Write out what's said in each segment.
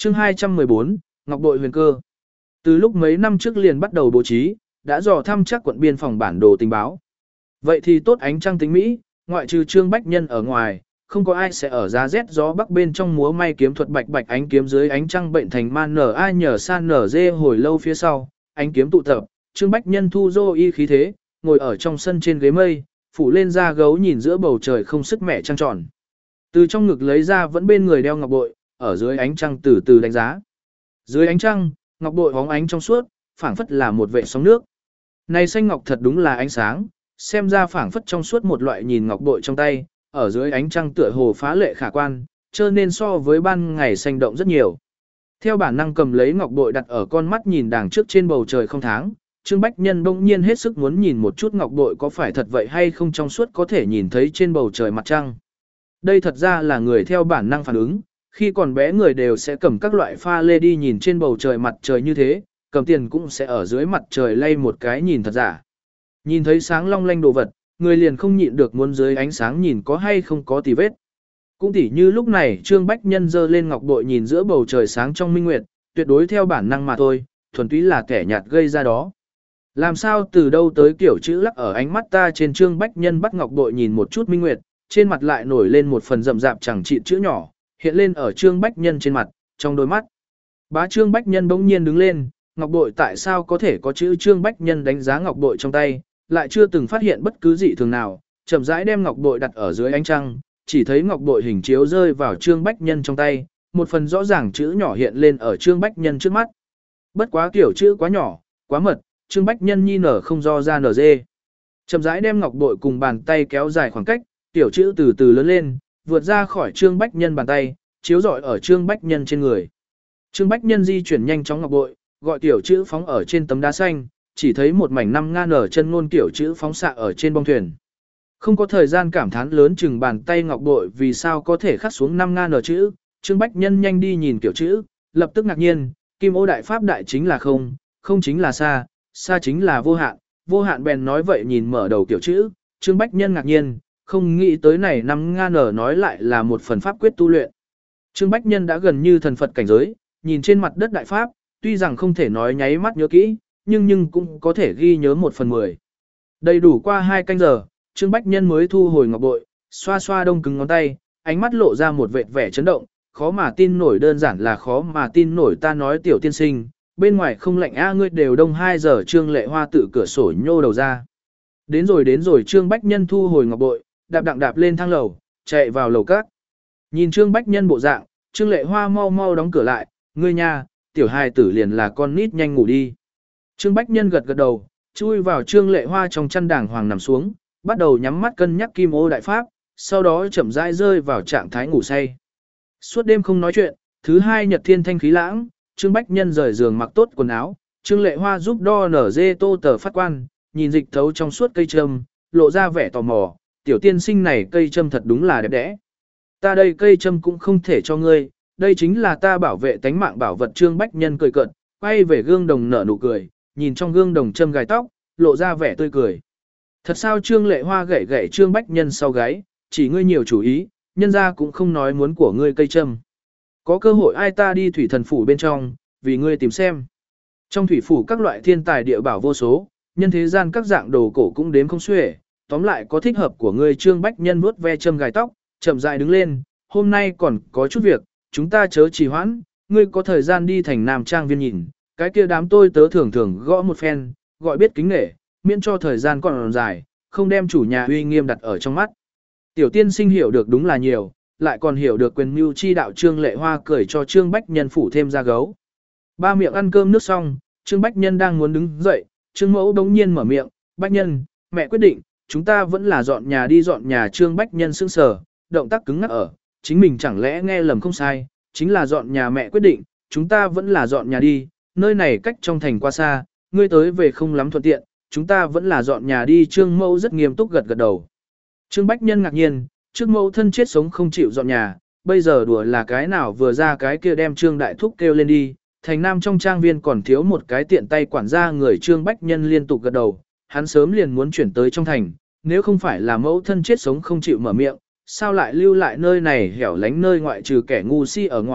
Chương 214, Ngọc Bội huyền cơ. Từ lúc mấy năm trước liền bắt đầu bố trí, đã dò thăm chắc quận biên phòng bản đồ tình báo. Vậy thì tốt ánh trăng tính Mỹ, ngoại trừ Trương Bách Nhân ở ngoài, không có ai sẽ ở giá rét gió bắc bên trong múa may kiếm thuật bạch bạch ánh kiếm dưới ánh trăng bệnh thành man nở ai nhờ san nở dê hồi lâu phía sau, ánh kiếm tụ tập, Trương Bách Nhân thu dô y khí thế, ngồi ở trong sân trên ghế mây, phủ lên da gấu nhìn giữa bầu trời không sức mẻ trăng tròn. Từ trong ngực lấy ra vẫn bên người đeo ngọc bội, ở dưới ánh trăng từ từ đánh giá. Dưới ánh trăng, ngọc bội hóng ánh trong suốt, phảng phất là một vệ sóng nước. Này xanh ngọc thật đúng là ánh sáng, xem ra phảng phất trong suốt một loại nhìn ngọc bội trong tay, ở dưới ánh trăng tựa hồ phá lệ khả quan, cho nên so với ban ngày xanh động rất nhiều. Theo bản năng cầm lấy ngọc bội đặt ở con mắt nhìn đằng trước trên bầu trời không tháng, Trương Bách Nhân bỗng nhiên hết sức muốn nhìn một chút ngọc bội có phải thật vậy hay không trong suốt có thể nhìn thấy trên bầu trời mặt trăng. Đây thật ra là người theo bản năng phản ứng, khi còn bé người đều sẽ cầm các loại pha lê đi nhìn trên bầu trời mặt trời như thế, cầm tiền cũng sẽ ở dưới mặt trời lay một cái nhìn thật giả. Nhìn thấy sáng long lanh đồ vật, người liền không nhịn được muốn dưới ánh sáng nhìn có hay không có tì vết. Cũng tỉ như lúc này Trương Bách Nhân giơ lên ngọc bội nhìn giữa bầu trời sáng trong minh nguyệt, tuyệt đối theo bản năng mà thôi, thuần túy là kẻ nhạt gây ra đó. Làm sao từ đâu tới kiểu chữ lắc ở ánh mắt ta trên Trương Bách Nhân bắt ngọc bội nhìn một chút minh nguyệt, trên mặt lại nổi lên một phần rậm rạp chẳng trị chữ nhỏ, hiện lên ở Trương Bách Nhân trên mặt, trong đôi mắt. Bá Trương Bách Nhân bỗng nhiên đứng lên, ngọc bội tại sao có thể có chữ Trương Bách Nhân đánh giá ngọc bội trong tay, lại chưa từng phát hiện bất cứ dị thường nào, chậm rãi đem ngọc bội đặt ở dưới ánh trăng, chỉ thấy ngọc bội hình chiếu rơi vào Trương Bách Nhân trong tay, một phần rõ ràng chữ nhỏ hiện lên ở Trương Bách Nhân trước mắt. Bất quá kiểu chữ quá nhỏ, quá mật, Trương Bách Nhân nhi nở không do ra nở dê. Chậm rãi đem ngọc bội cùng bàn tay kéo dài khoảng cách, tiểu chữ từ từ lớn lên, vượt ra khỏi Trương Bách Nhân bàn tay, chiếu rọi ở Trương Bách Nhân trên người. Trương Bách Nhân di chuyển nhanh chóng ngọc bội, gọi tiểu chữ phóng ở trên tấm đá xanh, chỉ thấy một mảnh năm nga nở chân ngôn kiểu chữ phóng xạ ở trên bong thuyền. Không có thời gian cảm thán lớn chừng bàn tay ngọc bội vì sao có thể khắc xuống năm nga nở chữ, Trương Bách Nhân nhanh đi nhìn kiểu chữ, lập tức ngạc nhiên, Kim Ô đại pháp đại chính là không, không chính là xa, xa chính là vô hạn bèn nói vậy nhìn mở đầu kiểu chữ, Trương Bách Nhân ngạc nhiên, không nghĩ tới này năm nga nở nói lại là một phần pháp quyết tu luyện. Trương Bách Nhân đã gần như thần Phật cảnh giới, nhìn trên mặt đất đại pháp, tuy rằng không thể nói nháy mắt nhớ kỹ, nhưng cũng có thể ghi nhớ 1/10. Đầy đủ qua 2 canh giờ, Trương Bách Nhân mới thu hồi ngọc bội, xoa xoa đông cứng ngón tay, ánh mắt lộ ra một vệt vẻ chấn động, khó mà tin nổi, đơn giản là khó mà tin nổi. Ta nói tiểu tiên sinh, bên ngoài không lạnh a, ngươi đều đông 2 giờ. Trương Lệ Hoa tự cửa sổ nhô đầu ra. Đến rồi. Trương Bách Nhân thu hồi ngọc bội, đạp lên thang lầu, chạy vào lầu các. Nhìn Trương Bách Nhân bộ dạng, Trương Lệ Hoa mau đóng cửa lại, ngươi nha, tiểu hài tử liền là con nít, nhanh ngủ đi. Trương Bách Nhân gật đầu, chui vào Trương Lệ Hoa trong chăn đàng hoàng nằm xuống, bắt đầu nhắm mắt cân nhắc Kim Ô đại pháp, sau đó chậm rãi rơi vào trạng thái ngủ say. Suốt đêm không nói chuyện, thứ hai nhật thiên thanh khí lãng, Trương Bách Nhân rời giường mặc tốt quần áo, Trương Lệ Hoa giúp đo nở dê tô tờ phát quan, nhìn dịch thấu trong suốt cây châm, lộ ra vẻ tò mò, tiểu tiên sinh này cây châm thật đúng là đẹp đẽ. Ta đây cây châm cũng không thể cho ngươi, đây chính là ta bảo vệ tánh mạng bảo vật. Trương Bách Nhân cười cợt, quay về gương đồng nở nụ cười, nhìn trong gương đồng châm gài tóc, lộ ra vẻ tươi cười. Thật sao? Trương Lệ Hoa gậy Trương Bách Nhân sau gáy, chỉ ngươi nhiều chủ ý, nhân ra cũng không nói muốn của ngươi cây châm. Có cơ hội ai ta đi thủy thần phủ bên trong, vì ngươi tìm xem. Trong thủy phủ các loại thiên tài địa bảo vô số, nhân thế gian các dạng đồ cổ cũng đếm không xuể, tóm lại có thích hợp của ngươi. Trương Bách Nhân vuốt ve châm gài tóc, chậm rãi đứng lên, hôm nay còn có chút việc, chúng ta chớ trì hoãn, ngươi có thời gian đi thành Nam Trang viên nhìn, cái kia đám tôi tớ thường gõ một phen, gọi biết kính nể, miễn cho thời gian còn dài, không đem chủ nhà uy nghiêm đặt ở trong mắt. Tiểu tiên sinh hiểu được đúng là nhiều, lại còn hiểu được quyền mưu chi đạo. Trương Lệ Hoa cười cho Trương Bách Nhân phủ thêm ra gấu. Ba miệng ăn cơm nước xong, Trương Bách Nhân đang muốn đứng dậy, Trương Mẫu đống nhiên mở miệng, Bách Nhân, mẹ quyết định, chúng ta vẫn là dọn nhà đi. Dọn nhà? Trương Bách Nhân sững sờ, động tác cứng ngắc ở, chính mình chẳng lẽ nghe lầm không sai, chính là dọn nhà. Mẹ quyết định, chúng ta vẫn là dọn nhà đi, nơi này cách trong thành quá xa, ngươi tới về không lắm thuận tiện, chúng ta vẫn là dọn nhà đi. Trương Mẫu rất nghiêm túc gật đầu. Trương Bách Nhân ngạc nhiên, trước mẫu thân chết sống không chịu dọn nhà, bây giờ đùa là cái nào vừa ra cái kia đem Trương Đại Thúc kêu lên đi, thành Nam trong trang viên còn thiếu một cái tiện tay quản gia người. Trương Bách Nhân liên tục gật đầu, hắn sớm liền muốn chuyển tới trong thành, nếu không phải là mẫu thân chết sống không chịu mở miệng, sao lại lưu lại nơi này hẻo lánh nơi ngoại trừ kẻ ngu si ở ngoài,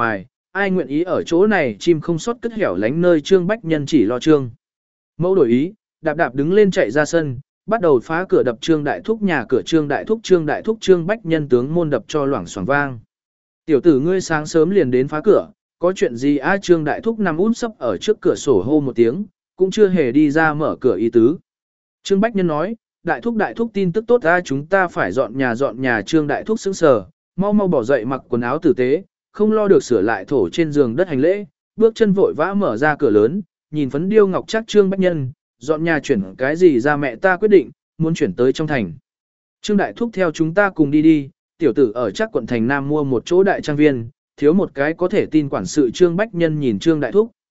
ai nguyện ý ở chỗ này chim không sót cất hẻo lánh nơi Trương Bách Nhân chỉ lo Trương. Mẫu đổi ý, đạp đạp đứng lên chạy ra sân, bắt đầu phá cửa đập Trương Đại Thúc nhà cửa Trương Đại Thúc Trương Bách Nhân tướng môn đập cho loảng xoảng vang. Tiểu tử ngươi sáng sớm liền đến phá cửa, có chuyện gì a? Trương Đại Thúc nằm út sấp ở trước cửa sổ hô một tiếng, cũng chưa hề đi ra mở cửa ý tứ. Trương Bách Nhân nói, Đại Thúc tin tức tốt a, chúng ta phải dọn nhà. Trương Đại Thúc sững sờ, mau mau bỏ dậy mặc quần áo tử tế, không lo được sửa lại thổ trên giường đất hành lễ, bước chân vội vã mở ra cửa lớn, nhìn phấn điêu ngọc chắc Trương Bách Nhân, dọn nhà chuyển cái gì ra mẹ ta quyết định, muốn chuyển tới trong thành. Trương Đại Thúc theo chúng ta cùng đi đi, tiểu tử ở chắc quận thành Nam mua một chỗ đại trang viên, thiếu một cái có thể tin quản sự. Trương Bách Nhân nhìn Trương Đại Thúc.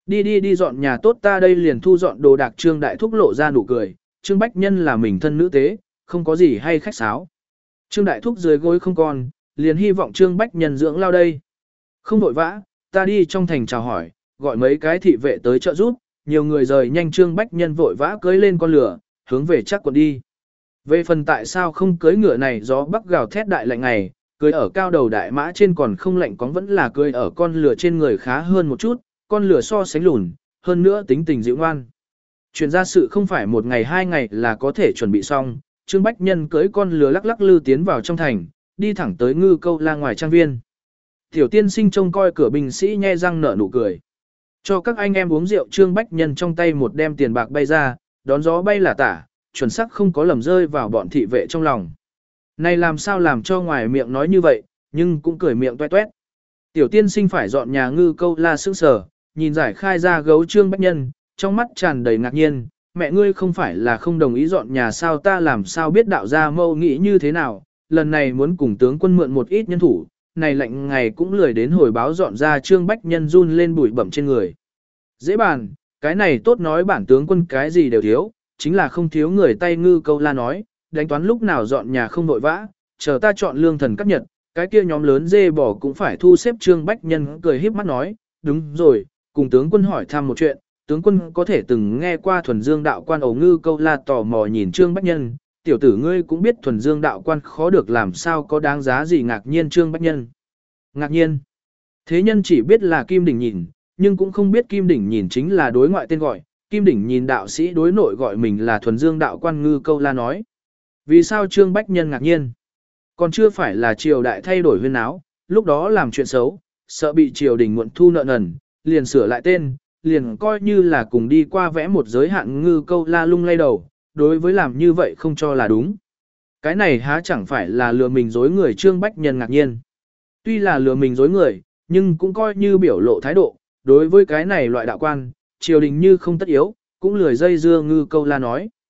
Đi dọn nhà tốt, ta đây liền thu dọn đồ đạc. Trương Đại Thúc lộ ra nụ cười, Trương Bách Nhân là mình thân nữ tế, không có gì hay khách sáo. Trương Đại Thúc dưới gối không còn, liền hy vọng Trương Bách Nhân dưỡng lao đây. Không vội vã, ta đi trong thành chào hỏi, gọi mấy cái thị vệ tới trợ giúp, nhiều người rời nhanh. Trương Bách Nhân vội vã cưỡi lên con lửa, hướng về chắc quận đi. Về phần tại sao không cưỡi ngựa này, gió bắc gào thét đại lạnh ngày, cưỡi ở cao đầu đại mã trên còn không lạnh cóng, vẫn là cưỡi ở con lửa trên người khá hơn một chút, con lửa so sánh lùn, hơn nữa tính tình dịu ngoan. Chuyện ra sự không phải một ngày hai ngày là có thể chuẩn bị xong. Trương Bách Nhân cưỡi con lửa lắc lắc lư tiến vào trong thành, đi thẳng tới Ngư Câu La ngoài trang viên. Tiểu tiên sinh trông coi cửa binh sĩ nhe răng nở nụ cười. Cho các anh em uống rượu. Trương Bách Nhân trong tay một đem tiền bạc bay ra, đón gió bay là tả, chuẩn xác không có lầm rơi vào bọn thị vệ trong lòng. Này làm sao làm cho ngoài miệng nói như vậy, nhưng cũng cười miệng toét toét. Tiểu tiên sinh phải dọn nhà Ngư Câu La sững sờ, nhìn giải khai ra gấu Trương Bách Nhân, trong mắt tràn đầy ngạc nhiên. Mẹ ngươi không phải là không đồng ý dọn nhà sao? Ta làm sao biết đạo gia mâu nghĩ như thế nào, lần này muốn cùng tướng quân mượn một ít nhân thủ, này lạnh ngày cũng lười đến hồi báo dọn ra. Trương Bách Nhân run lên bụi bẩm trên người. Dễ bàn, cái này tốt nói bản tướng quân cái gì đều thiếu, chính là không thiếu người tay. Ngư Câu La nói, đánh toán lúc nào dọn nhà không vội vã, chờ ta chọn lương thần cắt nhật, cái kia nhóm lớn dê bò cũng phải thu xếp. Trương Bách Nhân cười híp mắt nói, đúng rồi, cùng tướng quân hỏi thăm một chuyện, tướng quân có thể từng nghe qua Thuần Dương đạo quan ổ? Ngư Câu La tò mò nhìn Trương Bách Nhân, tiểu tử ngươi cũng biết Thuần Dương đạo quan khó được, làm sao có đáng giá gì ngạc nhiên? Trương Bách Nhân ngạc nhiên, thế nhân chỉ biết là Kim Đỉnh Nhìn, nhưng cũng không biết Kim Đỉnh Nhìn chính là đối ngoại tên gọi, Kim Đỉnh Nhìn đạo sĩ đối nội gọi mình là Thuần Dương đạo quan. Ngư Câu La nói, vì sao? Trương Bách Nhân ngạc nhiên, còn chưa phải là triều đại thay đổi huyên áo, lúc đó làm chuyện xấu, sợ bị triều đình muộn thu nợ nần, liền sửa lại tên, liền coi như là cùng đi qua vẽ một giới hạn. Ngư Câu La lung lay đầu, đối với làm như vậy không cho là đúng. Cái này há chẳng phải là lừa mình dối người? Trương Bách Nhân ngạc nhiên, tuy là lừa mình dối người, nhưng cũng coi như biểu lộ thái độ, đối với cái này loại đạo quan, triều đình như không tất yếu, cũng lười dây dưa. Ngư Câu La nói,